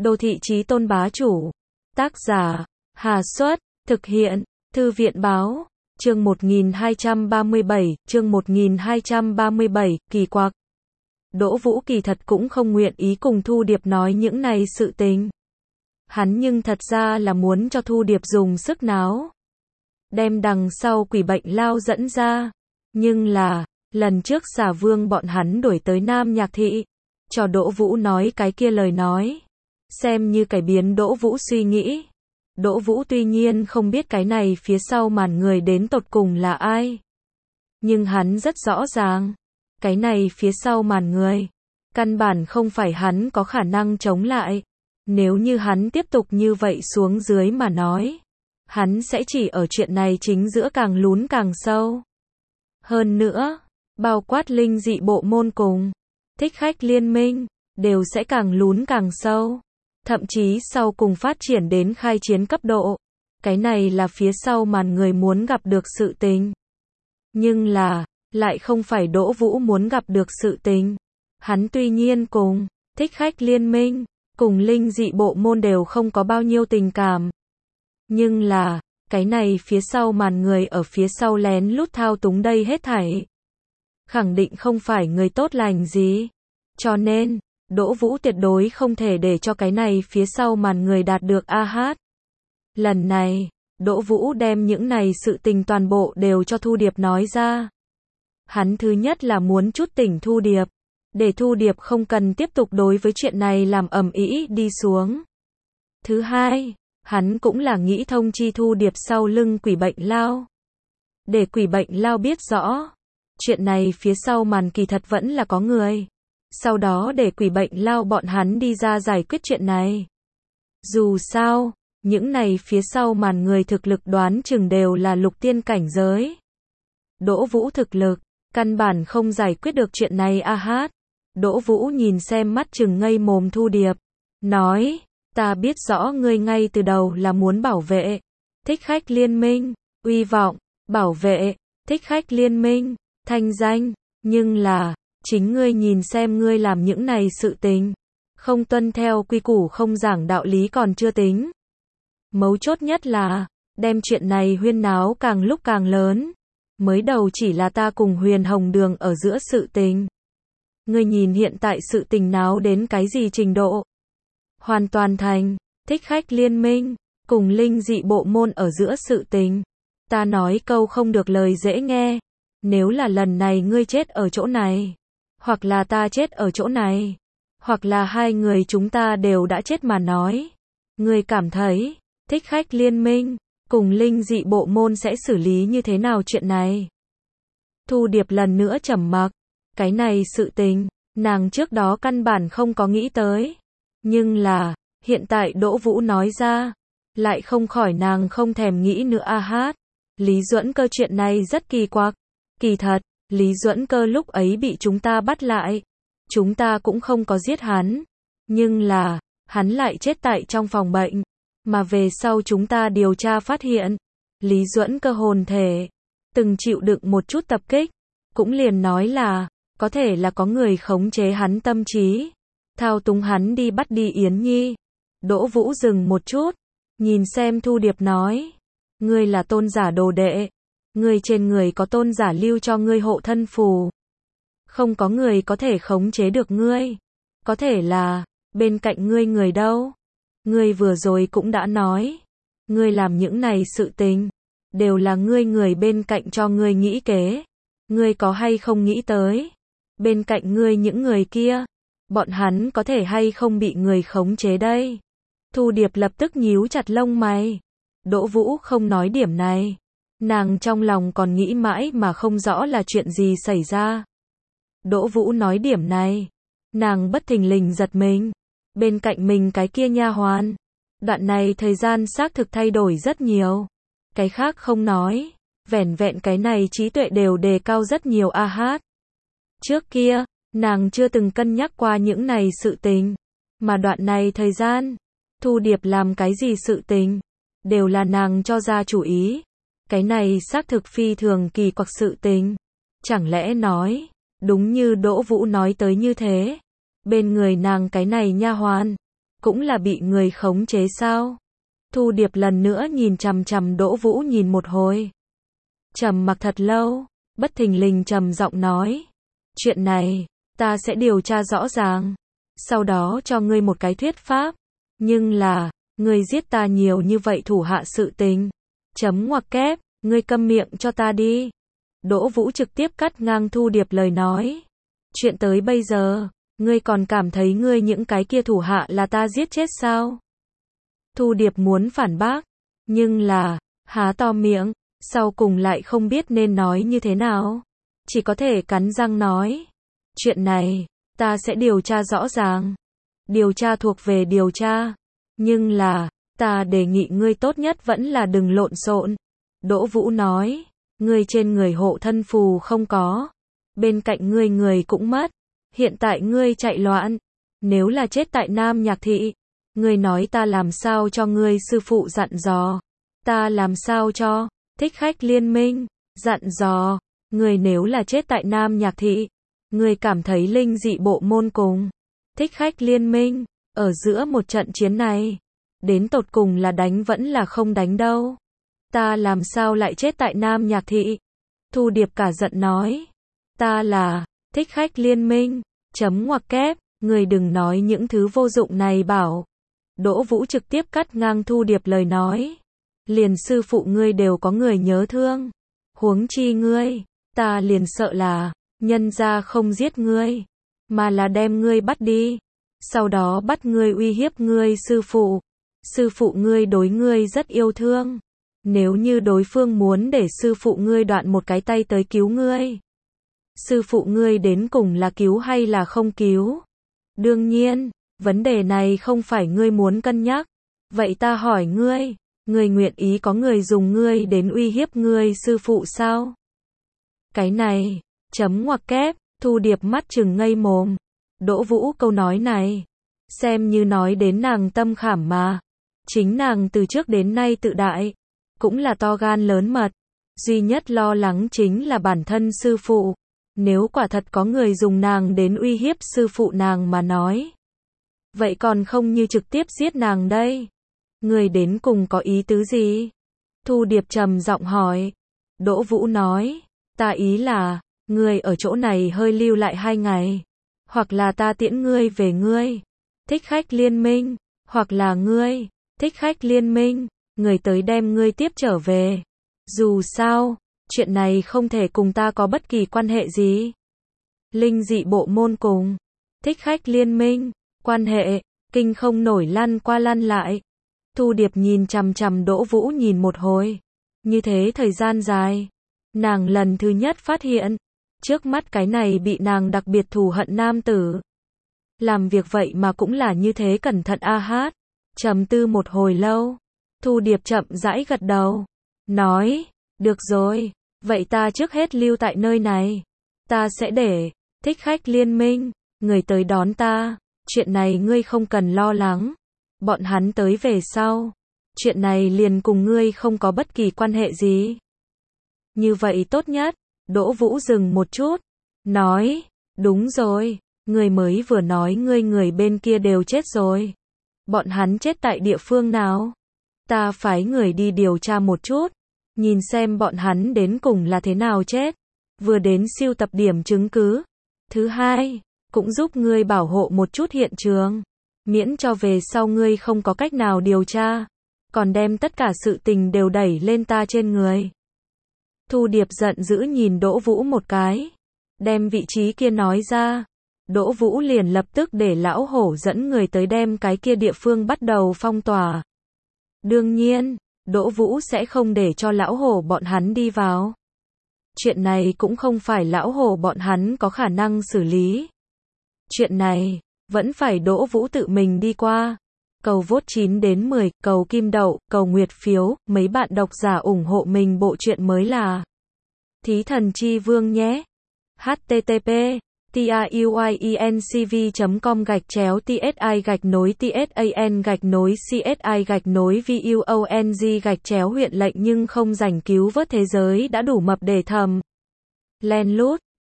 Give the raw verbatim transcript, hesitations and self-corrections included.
Đô thị chí tôn bá chủ. Tác giả, Hà Xuất, thực hiện, Thư viện Báo, chương một nghìn hai trăm ba mươi bảy, chương một nghìn hai trăm ba mươi bảy, kỳ quặc. Đỗ Vũ kỳ thật cũng không nguyện ý cùng Thu Điệp nói những này sự tình. Hắn nhưng thật ra là muốn cho Thu Điệp dùng sức náo. Đem đằng sau quỷ bệnh lao dẫn ra. Nhưng là, lần trước Xà Vương bọn hắn đuổi tới Nam Nhạc Thị. Cho Đỗ Vũ nói cái kia lời nói. Xem như cải biến Đỗ Vũ suy nghĩ. Đỗ Vũ tuy nhiên không biết cái này phía sau màn người đến tột cùng là ai. Nhưng hắn rất rõ ràng. Cái này phía sau màn người. Căn bản không phải hắn có khả năng chống lại. Nếu như hắn tiếp tục như vậy xuống dưới mà nói. Hắn sẽ chỉ ở chuyện này chính giữa càng lún càng sâu. Hơn nữa, bao quát linh dị bộ môn cùng thích khách liên minh, đều sẽ càng lún càng sâu. Thậm chí sau cùng phát triển đến khai chiến cấp độ. Cái này là phía sau màn người muốn gặp được sự tình. Nhưng là, lại không phải Đỗ Vũ muốn gặp được sự tình. Hắn tuy nhiên cùng thích khách liên minh, cùng linh dị bộ môn đều không có bao nhiêu tình cảm. Nhưng là, cái này phía sau màn người ở phía sau lén lút thao túng đây hết thảy. Khẳng định không phải người tốt lành gì. Cho nên, Đỗ Vũ tuyệt đối không thể để cho cái này phía sau màn người đạt được a hát. Lần này, Đỗ Vũ đem những này sự tình toàn bộ đều cho Thu Điệp nói ra. Hắn thứ nhất là muốn chút tỉnh Thu Điệp, để Thu Điệp không cần tiếp tục đối với chuyện này làm ầm ĩ đi xuống. Thứ hai, hắn cũng là nghĩ thông chi Thu Điệp sau lưng quỷ bệnh lao. Để quỷ bệnh lao biết rõ, chuyện này phía sau màn kỳ thật vẫn là có người. Sau đó để quỷ bệnh lao bọn hắn đi ra giải quyết chuyện này. Dù sao, những này phía sau màn người thực lực đoán chừng đều là lục tiên cảnh giới. Đỗ Vũ thực lực, căn bản không giải quyết được chuyện này a hát. Đỗ Vũ nhìn xem mắt chừng ngây mồm Thu Điệp. Nói, ta biết rõ ngươi ngay từ đầu là muốn bảo vệ thích khách liên minh, uy vọng, bảo vệ thích khách liên minh, thanh danh. Nhưng là, chính ngươi nhìn xem ngươi làm những này sự tình. Không tuân theo quy củ không giảng đạo lý còn chưa tính. Mấu chốt nhất là, đem chuyện này huyên náo càng lúc càng lớn. Mới đầu chỉ là ta cùng Huyền Hồng Đường ở giữa sự tình. Ngươi nhìn hiện tại sự tình náo đến cái gì trình độ. Hoàn toàn thành, thích khách liên minh, cùng linh dị bộ môn ở giữa sự tình. Ta nói câu không được lời dễ nghe. Nếu là lần này ngươi chết ở chỗ này, hoặc là ta chết ở chỗ này, hoặc là hai người chúng ta đều đã chết mà nói. Ngươi cảm thấy, thích khách liên minh, cùng linh dị bộ môn sẽ xử lý như thế nào chuyện này? Thu Điệp lần nữa trầm mặc. Cái này sự tình, nàng trước đó căn bản không có nghĩ tới. Nhưng là, hiện tại Đỗ Vũ nói ra, lại không khỏi nàng không thèm nghĩ nữa a hát. Lý Duẫn Cơ chuyện này rất kỳ quặc. Kỳ thật, Lý Duẫn Cơ lúc ấy bị chúng ta bắt lại. Chúng ta cũng không có giết hắn. Nhưng là, hắn lại chết tại trong phòng bệnh. Mà về sau chúng ta điều tra phát hiện, Lý Duẫn Cơ hồn thể từng chịu đựng một chút tập kích. Cũng liền nói là, có thể là có người khống chế hắn tâm trí, thao túng hắn đi bắt đi Yến Nhi. Đỗ Vũ dừng một chút, nhìn xem Thu Điệp nói, ngươi là tôn giả đồ đệ, ngươi trên người có tôn giả lưu cho ngươi hộ thân phù. Không có người có thể khống chế được ngươi. Có thể là, bên cạnh ngươi người đâu? Ngươi vừa rồi cũng đã nói, ngươi làm những này sự tình, đều là ngươi người bên cạnh cho ngươi nghĩ kế. Ngươi có hay không nghĩ tới, bên cạnh ngươi những người kia, bọn hắn có thể hay không bị người khống chế đây? Thu Điệp lập tức nhíu chặt lông mày. Đỗ Vũ không nói điểm này. Nàng trong lòng còn nghĩ mãi mà không rõ là chuyện gì xảy ra. Đỗ Vũ nói điểm này, nàng bất thình lình giật mình. Bên cạnh mình cái kia nha hoàn, đoạn này thời gian xác thực thay đổi rất nhiều. Cái khác không nói, vẻn vẹn cái này trí tuệ đều đề cao rất nhiều a hát. Trước kia, nàng chưa từng cân nhắc qua những này sự tình. Mà đoạn này thời gian, Thu Điệp làm cái gì sự tình, đều là nàng cho ra chủ ý. Cái này xác thực phi thường kỳ quặc sự tình. Chẳng lẽ nói, đúng như Đỗ Vũ nói tới như thế, bên người nàng cái này nha hoàn, cũng là bị người khống chế sao? Thu Điệp lần nữa nhìn chằm chằm Đỗ Vũ nhìn một hồi. Trầm mặc thật lâu, bất thình lình trầm giọng nói. Chuyện này, ta sẽ điều tra rõ ràng. Sau đó cho ngươi một cái thuyết pháp. Nhưng là, ngươi giết ta nhiều như vậy thủ hạ sự tình. Chấm ngoặc kép, ngươi câm miệng cho ta đi. Đỗ Vũ trực tiếp cắt ngang Thu Điệp lời nói. Chuyện tới bây giờ, ngươi còn cảm thấy ngươi những cái kia thủ hạ là ta giết chết sao? Thu Điệp muốn phản bác, nhưng là, há to miệng, sau cùng lại không biết nên nói như thế nào. Chỉ có thể cắn răng nói. Chuyện này, ta sẽ điều tra rõ ràng. Điều tra thuộc về điều tra. Nhưng là, ta đề nghị ngươi tốt nhất vẫn là đừng lộn xộn. Đỗ Vũ nói, ngươi trên người hộ thân phù không có. Bên cạnh ngươi người cũng mất. Hiện tại ngươi chạy loạn. Nếu là chết tại Nam Nhạc Thị, ngươi nói ta làm sao cho ngươi sư phụ dặn dò. Ta làm sao cho, Thích Khách Liên Minh, dặn dò. Ngươi nếu là chết tại Nam Nhạc Thị, ngươi cảm thấy linh dị bộ môn cùng Thích Khách Liên Minh, ở giữa một trận chiến này, đến tột cùng là đánh vẫn là không đánh đâu. Ta làm sao lại chết tại Nam Nhạc Thị? Thu Điệp cả giận nói. Ta là Thích Khách Liên Minh, chấm ngoặc kép, ngươi đừng nói những thứ vô dụng này bảo. Đỗ Vũ trực tiếp cắt ngang Thu Điệp lời nói. Liền sư phụ ngươi đều có người nhớ thương. Huống chi ngươi, ta liền sợ là, nhân ra không giết ngươi, mà là đem ngươi bắt đi. Sau đó bắt ngươi uy hiếp ngươi sư phụ. Sư phụ ngươi đối ngươi rất yêu thương. Nếu như đối phương muốn để sư phụ ngươi đoạn một cái tay tới cứu ngươi, sư phụ ngươi đến cùng là cứu hay là không cứu? Đương nhiên, vấn đề này không phải ngươi muốn cân nhắc. Vậy ta hỏi ngươi, ngươi nguyện ý có người dùng ngươi đến uy hiếp ngươi sư phụ sao? Cái này, chấm ngoặc kép, Thu Điệp mắt trừng ngây mồm. Đỗ Vũ câu nói này, xem như nói đến nàng tâm khảm mà. Chính nàng từ trước đến nay tự đại, cũng là to gan lớn mật. Duy nhất lo lắng chính là bản thân sư phụ. Nếu quả thật có người dùng nàng đến uy hiếp sư phụ nàng mà nói, vậy còn không như trực tiếp giết nàng đây. Người đến cùng có ý tứ gì? Thu Điệp trầm giọng hỏi. Đỗ Vũ nói, ta ý là, ngươi ở chỗ này hơi lưu lại hai ngày. Hoặc là ta tiễn ngươi về ngươi Thích Khách Liên Minh. Hoặc là ngươi, Thích Khách Liên Minh, người tới đem ngươi tiếp trở về. Dù sao, chuyện này không thể cùng ta có bất kỳ quan hệ gì. Linh dị bộ môn cùng Thích Khách Liên Minh, quan hệ, kinh không nổi lăn qua lăn lại. Thu Điệp nhìn chằm chằm Đỗ Vũ nhìn một hồi. Như thế thời gian dài, nàng lần thứ nhất phát hiện, trước mắt cái này bị nàng đặc biệt thù hận nam tử. Làm việc vậy mà cũng là như thế cẩn thận a hát. Trầm tư một hồi lâu, Thu Điệp chậm rãi gật đầu. Nói, được rồi, vậy ta trước hết lưu tại nơi này. Ta sẽ để Thích Khách Liên Minh, người tới đón ta. Chuyện này ngươi không cần lo lắng. Bọn hắn tới về sau. Chuyện này liền cùng ngươi không có bất kỳ quan hệ gì. Như vậy tốt nhất. Đỗ Vũ dừng một chút. Nói, đúng rồi. Ngươi mới vừa nói ngươi người bên kia đều chết rồi. Bọn hắn chết tại địa phương nào? Ta phái người đi điều tra một chút. Nhìn xem bọn hắn đến cùng là thế nào chết. Vừa đến siêu tập điểm chứng cứ. Thứ hai, cũng giúp ngươi bảo hộ một chút hiện trường. Miễn cho về sau ngươi không có cách nào điều tra. Còn đem tất cả sự tình đều đẩy lên ta trên người. Thu Điệp giận dữ nhìn Đỗ Vũ một cái. Đem vị trí kia nói ra. Đỗ Vũ liền lập tức để lão hổ dẫn người tới đem cái kia địa phương bắt đầu phong tỏa. Đương nhiên, Đỗ Vũ sẽ không để cho lão hổ bọn hắn đi vào. Chuyện này cũng không phải lão hổ bọn hắn có khả năng xử lý. Chuyện này, vẫn phải Đỗ Vũ tự mình đi qua. Cầu vote chín đến mười, cầu kim đậu, cầu nguyệt phiếu, mấy bạn độc giả ủng hộ mình bộ truyện mới là Thí Thần Chi Vương nhé. http tauincv chấm com gạch chéo tsi gạch nối tsan gạch nối csi gạch nối vung gạch chéo huyện lệnh nhưng không giành cứu vớt thế giới đã đủ mập để thầm. Len lút